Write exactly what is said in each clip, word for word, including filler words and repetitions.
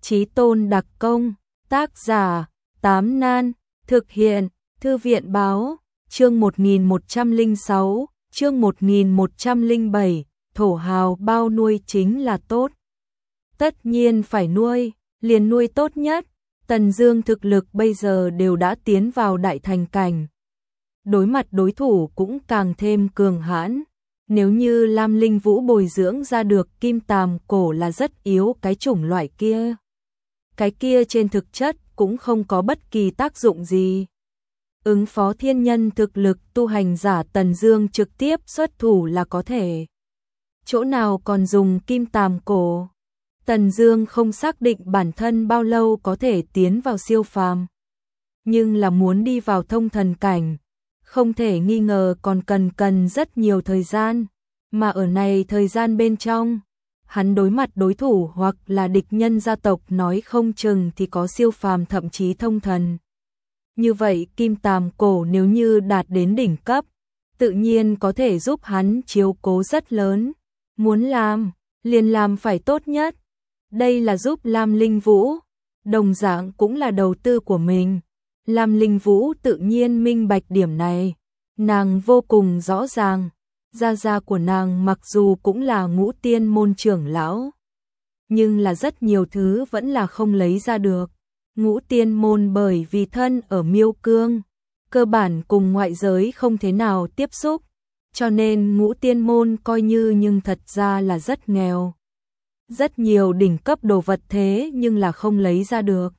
Chí tôn đặc công, tác giả, Tám Nan, thực hiện, Thư viện báo, chương một nghìn một trăm lẻ sáu, chương một nghìn một trăm lẻ bảy, thổ hào bao nuôi chính là tốt. Tất nhiên phải nuôi, liền nuôi tốt nhất. Tần Dương thực lực bây giờ đều đã tiến vào đại thành cảnh. Đối mặt đối thủ cũng càng thêm cường hãn. Nếu như Lam Linh Vũ bồi dưỡng ra được kim tàm cổ là rất yếu cái chủng loại kia. Cái kia trên thực chất cũng không có bất kỳ tác dụng gì. Ứng phó thiên nhân thực lực tu hành giả Tần Dương trực tiếp xuất thủ là có thể. Chỗ nào còn dùng kim tàm cổ? Tần Dương không xác định bản thân bao lâu có thể tiến vào siêu phàm. Nhưng là muốn đi vào thông thần cảnh, không thể nghi ngờ còn cần cần rất nhiều thời gian. Mà ở này thời gian bên trong, hắn đối mặt đối thủ hoặc là địch nhân gia tộc nói không chừng thì có siêu phàm thậm chí thông thần. Như vậy kim tàm cổ nếu như đạt đến đỉnh cấp, tự nhiên có thể giúp hắn chiếu cố rất lớn. Muốn làm, liền làm phải tốt nhất. Đây là giúp Lam Linh Vũ, đồng dạng cũng là đầu tư của mình. Lam Linh Vũ tự nhiên minh bạch điểm này, nàng vô cùng rõ ràng. Gia gia của nàng mặc dù cũng là ngũ tiên môn trưởng lão, nhưng là rất nhiều thứ vẫn là không lấy ra được. Ngũ tiên môn bởi vì thân ở Miêu Cương, cơ bản cùng ngoại giới không thế nào tiếp xúc, cho nên ngũ tiên môn coi như nhưng thật ra là rất nghèo. Rất nhiều đỉnh cấp đồ vật thế nhưng là không lấy ra được.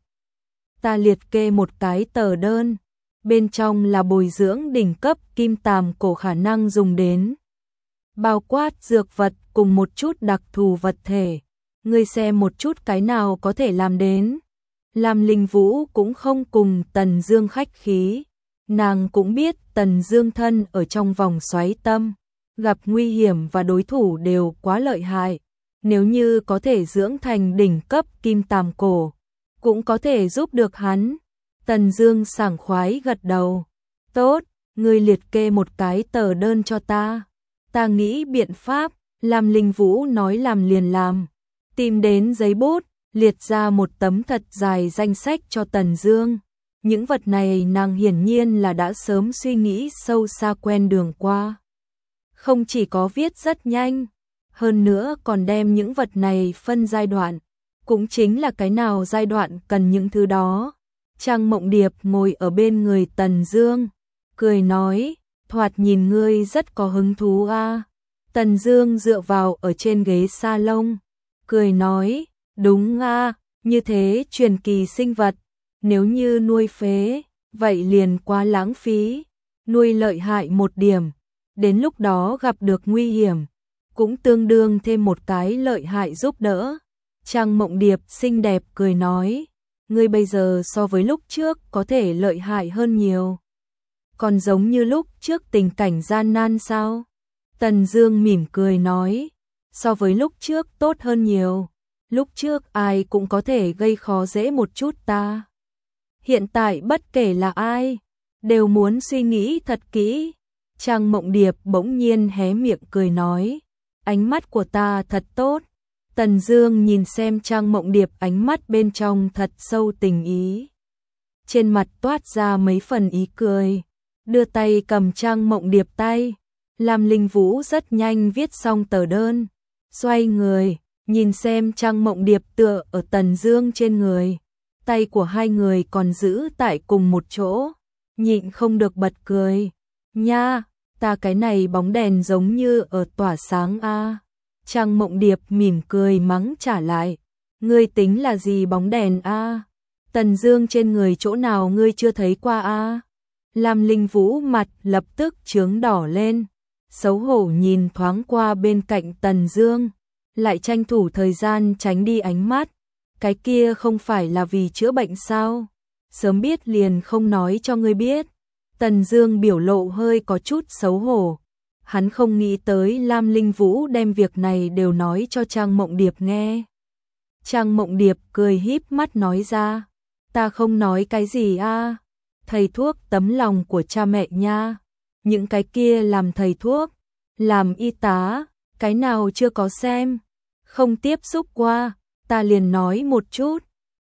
Ta liệt kê một cái tờ đơn, bên trong là bồi dưỡng đỉnh cấp kim tàm cổ khả năng dùng đến. Bao quát dược vật cùng một chút đặc thù vật thể. Ngươi xem một chút cái nào có thể làm đến. Lam Linh Vũ cũng không cùng Tần Dương khách khí. Nàng cũng biết Tần Dương thân ở trong vòng xoáy tâm, gặp nguy hiểm và đối thủ đều quá lợi hại. Nếu như có thể dưỡng thành đỉnh cấp kim tàm cổ, cũng có thể giúp được hắn. Tần Dương sảng khoái gật đầu. Tốt, ngươi liệt kê một cái tờ đơn cho ta. Ta nghĩ biện pháp. Lam Linh Vũ nói làm liền làm. Tìm đến giấy bút, liệt ra một tấm thật dài danh sách cho Tần Dương. Những vật này nàng hiển nhiên là đã sớm suy nghĩ sâu xa quen đường qua. Không chỉ có viết rất nhanh, hơn nữa còn đem những vật này phân giai đoạn, cũng chính là cái nào giai đoạn cần những thứ đó. Trang Mộng Điệp ngồi ở bên người Tần Dương, cười nói, thoạt nhìn ngươi rất có hứng thú a. Tần Dương dựa vào ở trên ghế salon, cười nói, đúng a, như thế truyền kỳ sinh vật, nếu như nuôi phế, vậy liền quá lãng phí, nuôi lợi hại một điểm, đến lúc đó gặp được nguy hiểm, cũng tương đương thêm một cái lợi hại giúp đỡ. Trang Mộng Điệp xinh đẹp cười nói, ngươi bây giờ so với lúc trước có thể lợi hại hơn nhiều. Còn giống như lúc trước tình cảnh gian nan sao? Tần Dương mỉm cười nói, so với lúc trước tốt hơn nhiều. Lúc trước ai cũng có thể gây khó dễ một chút ta. Hiện tại bất kể là ai, đều muốn suy nghĩ thật kỹ. Trang Mộng Điệp bỗng nhiên hé miệng cười nói, ánh mắt của ta thật tốt. Tần Dương nhìn xem Trang Mộng Điệp ánh mắt bên trong thật sâu tình ý. Trên mặt toát ra mấy phần ý cười, đưa tay cầm Trang Mộng Điệp tay. Lam Linh Vũ rất nhanh viết xong tờ đơn, xoay người, nhìn xem Trang Mộng Điệp tựa ở Tần Dương trên người. Tay của hai người còn giữ tại cùng một chỗ, nhịn không được bật cười. Nha, ta cái này bóng đèn giống như ở tỏa sáng a. Trang Mộng Điệp mỉm cười mắng trả lại, ngươi tính là gì bóng đèn a? Tần Dương trên người chỗ nào ngươi chưa thấy qua a? Lam Linh Vũ mặt lập tức chướng đỏ lên, xấu hổ nhìn thoáng qua bên cạnh Tần Dương, lại tranh thủ thời gian tránh đi ánh mắt. Cái kia không phải là vì chữa bệnh sao? Sớm biết liền không nói cho ngươi biết. Tần Dương biểu lộ hơi có chút xấu hổ. Hắn không nghĩ tới Lam Linh Vũ đem việc này đều nói cho Trang Mộng Điệp nghe. Trang Mộng Điệp cười híp mắt nói ra, ta không nói cái gì a, thầy thuốc tấm lòng của cha mẹ nha. Những cái kia làm thầy thuốc, làm y tá, cái nào chưa có xem, không tiếp xúc qua, ta liền nói một chút.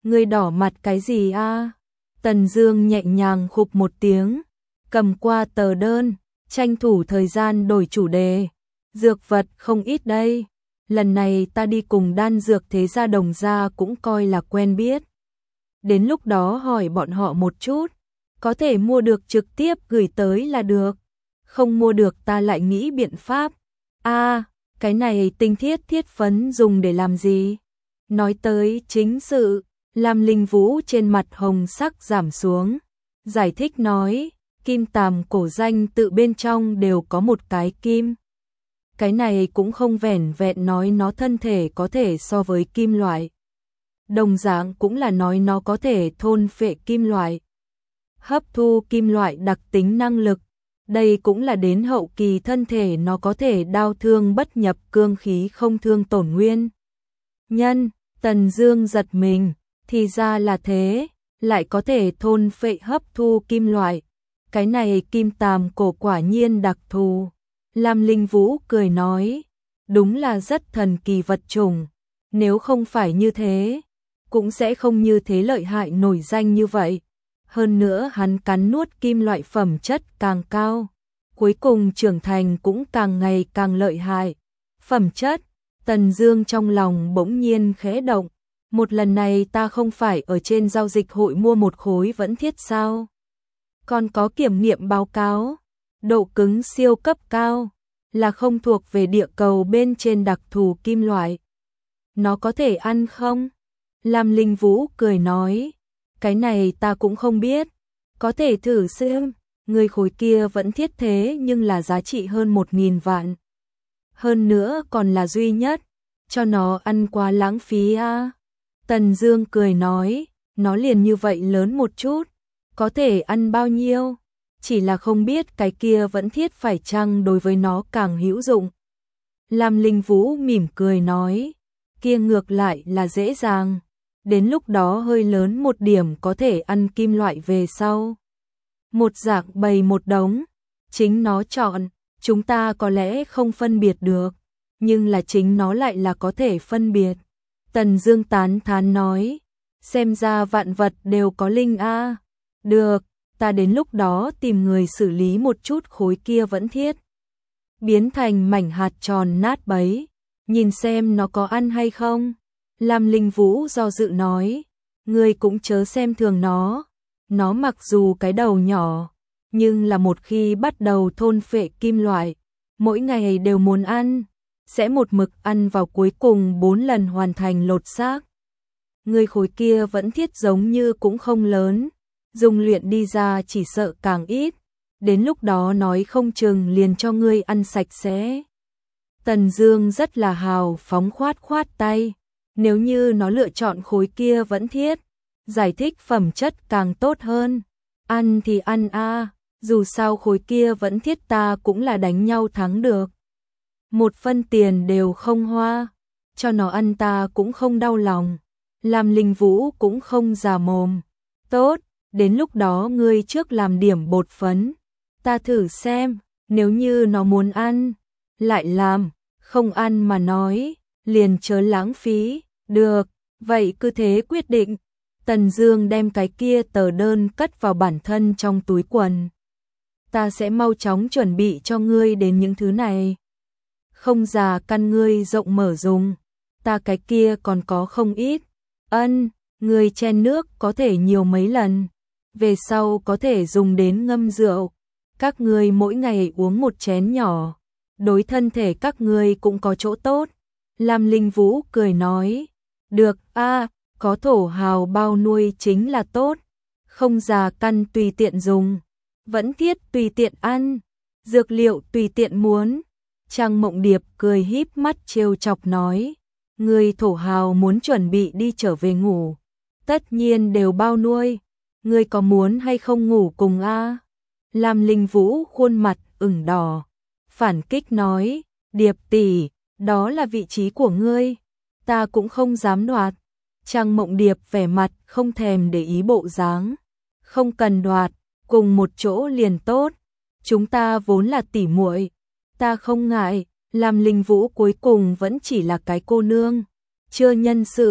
Ngươi đỏ mặt cái gì a? Tần Dương nhẹ nhàng khục một tiếng, cầm qua tờ đơn, tranh thủ thời gian đổi chủ đề. Dược vật không ít đây. Lần này ta đi cùng Đan Dược Thế gia Đồng gia cũng coi là quen biết. Đến lúc đó hỏi bọn họ một chút, có thể mua được trực tiếp gửi tới là được. Không mua được ta lại nghĩ biện pháp. A, à, cái này tinh thiết thiết phấn dùng để làm gì? Nói tới chính sự, Lam Linh Vũ trên mặt hồng sắc giảm xuống, giải thích nói, kim tàm cổ danh tự bên trong đều có một cái kim. Cái này cũng không vẻn vẹn nói nó thân thể có thể so với kim loại. Đồng dạng cũng là nói nó có thể thôn phệ kim loại, hấp thu kim loại đặc tính năng lực. Đây cũng là đến hậu kỳ thân thể nó có thể đao thương bất nhập, cương khí không thương tổn nguyên nhân. Tần Dương giật mình, thì ra là thế, lại có thể thôn phệ hấp thu kim loại. Cái này kim tàm cổ quả nhiên đặc thù. Lam Linh Vũ cười nói, đúng là rất thần kỳ vật chủng, nếu không phải như thế, cũng sẽ không như thế lợi hại nổi danh như vậy. Hơn nữa hắn cắn nuốt kim loại phẩm chất càng cao, cuối cùng trưởng thành cũng càng ngày càng lợi hại. Phẩm chất, Tần Dương trong lòng bỗng nhiên khẽ động, một lần này ta không phải ở trên giao dịch hội mua một khối vẫn thiết sao? Còn có kiểm nghiệm báo cáo, độ cứng siêu cấp cao, là không thuộc về địa cầu bên trên đặc thù kim loại. Nó có thể ăn không? Lam Linh Vũ cười nói, cái này ta cũng không biết, có thể thử xem. Người khối kia vẫn thiết thế nhưng là giá trị hơn một nghìn vạn. Hơn nữa còn là duy nhất, cho nó ăn quá lãng phí a. À. Tần Dương cười nói, nó liền như vậy lớn một chút, có thể ăn bao nhiêu? Chỉ là không biết cái kia vẫn thiết phải chăng đối với nó càng hữu dụng. Lam Linh Vũ mỉm cười nói, kia ngược lại là dễ dàng, đến lúc đó hơi lớn một điểm có thể ăn kim loại về sau. Một dạng bày một đống, chính nó chọn, chúng ta có lẽ không phân biệt được, nhưng là chính nó lại là có thể phân biệt. Tần Dương tán thán nói, xem ra vạn vật đều có linh a. Được, ta đến lúc đó tìm người xử lý một chút khối kia vẫn thiết, biến thành mảnh hạt tròn nát bấy, nhìn xem nó có ăn hay không. Lam Linh Vũ do dự nói, ngươi cũng chớ xem thường nó, nó mặc dù cái đầu nhỏ, nhưng là một khi bắt đầu thôn phệ kim loại, mỗi ngày đều muốn ăn, sẽ một mực ăn vào cuối cùng bốn lần hoàn thành lột xác. Ngươi khối kia vẫn thiết giống như cũng không lớn, dùng luyện đi ra chỉ sợ càng ít, đến lúc đó nói không chừng liền cho ngươi ăn sạch sẽ. Tần Dương rất là hào phóng khoát khoát tay, nếu như nó lựa chọn khối kia vẫn thiết, giải thích phẩm chất càng tốt hơn, ăn thì ăn a, dù sao khối kia vẫn thiết ta cũng là đánh nhau thắng được. Một phân tiền đều không hoa, cho nó ăn ta cũng không đau lòng. Lam Linh Vũ cũng không già mồm, tốt, đến lúc đó ngươi trước làm điểm bột phấn, ta thử xem, nếu như nó muốn ăn, lại làm, không ăn mà nói, liền chớ lãng phí. Được, vậy cứ thế quyết định. Tần Dương đem cái kia tờ đơn cất vào bản thân trong túi quần. Ta sẽ mau chóng chuẩn bị cho ngươi đến những thứ này. Không già căn ngươi rộng mở dùng, ta cái kia còn có không ít. Ân, ngươi chen nước có thể nhiều mấy lần, về sau có thể dùng đến ngâm rượu. Các ngươi mỗi ngày uống một chén nhỏ, đối thân thể các ngươi cũng có chỗ tốt. Lam Linh Vũ cười nói, được a, à, có thổ hào bao nuôi chính là tốt, không già căn tùy tiện dùng, vẫn thiết tùy tiện ăn, dược liệu tùy tiện muốn. Trang Mộng Điệp cười híp mắt trêu chọc nói, người thổ hào muốn chuẩn bị đi trở về ngủ, tất nhiên đều bao nuôi, người có muốn hay không ngủ cùng a? À? Lam Linh Vũ khuôn mặt ửng đỏ, phản kích nói, Điệp tỷ, đó là vị trí của ngươi, ta cũng không dám đoạt. Trang Mộng Điệp vẻ mặt không thèm để ý bộ dáng, không cần đoạt, cùng một chỗ liền tốt, chúng ta vốn là tỉ muội, ta không ngại. Lam Linh Vũ cuối cùng vẫn chỉ là cái cô nương, chưa nhân sự,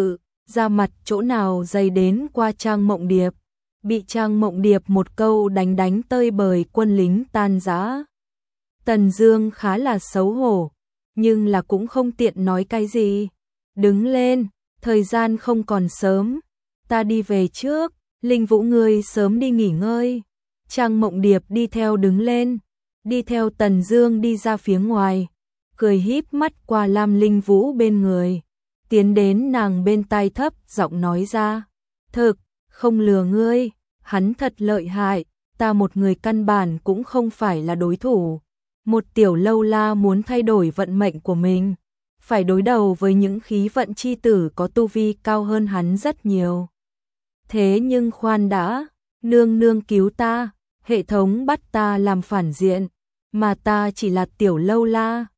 ra mặt chỗ nào dày đến qua Trang Mộng Điệp, bị Trang Mộng Điệp một câu đánh đánh tơi bời quân lính tan rã. Tần Dương khá là xấu hổ, nhưng là cũng không tiện nói cái gì. Đứng lên, thời gian không còn sớm, ta đi về trước, Linh Vũ ngươi sớm đi nghỉ ngơi. Trang Mộng Điệp đi theo đứng lên, đi theo Tần Dương đi ra phía ngoài, cười híp mắt qua Lam Linh Vũ bên người, tiến đến nàng bên tai thấp giọng nói ra, thực, không lừa ngươi, hắn thật lợi hại, ta một người căn bản cũng không phải là đối thủ. Một tiểu lâu la muốn thay đổi vận mệnh của mình, phải đối đầu với những khí vận chi tử có tu vi cao hơn hắn rất nhiều. Thế nhưng khoan đã, nương nương cứu ta, hệ thống bắt ta làm phản diện, mà ta chỉ là tiểu lâu la,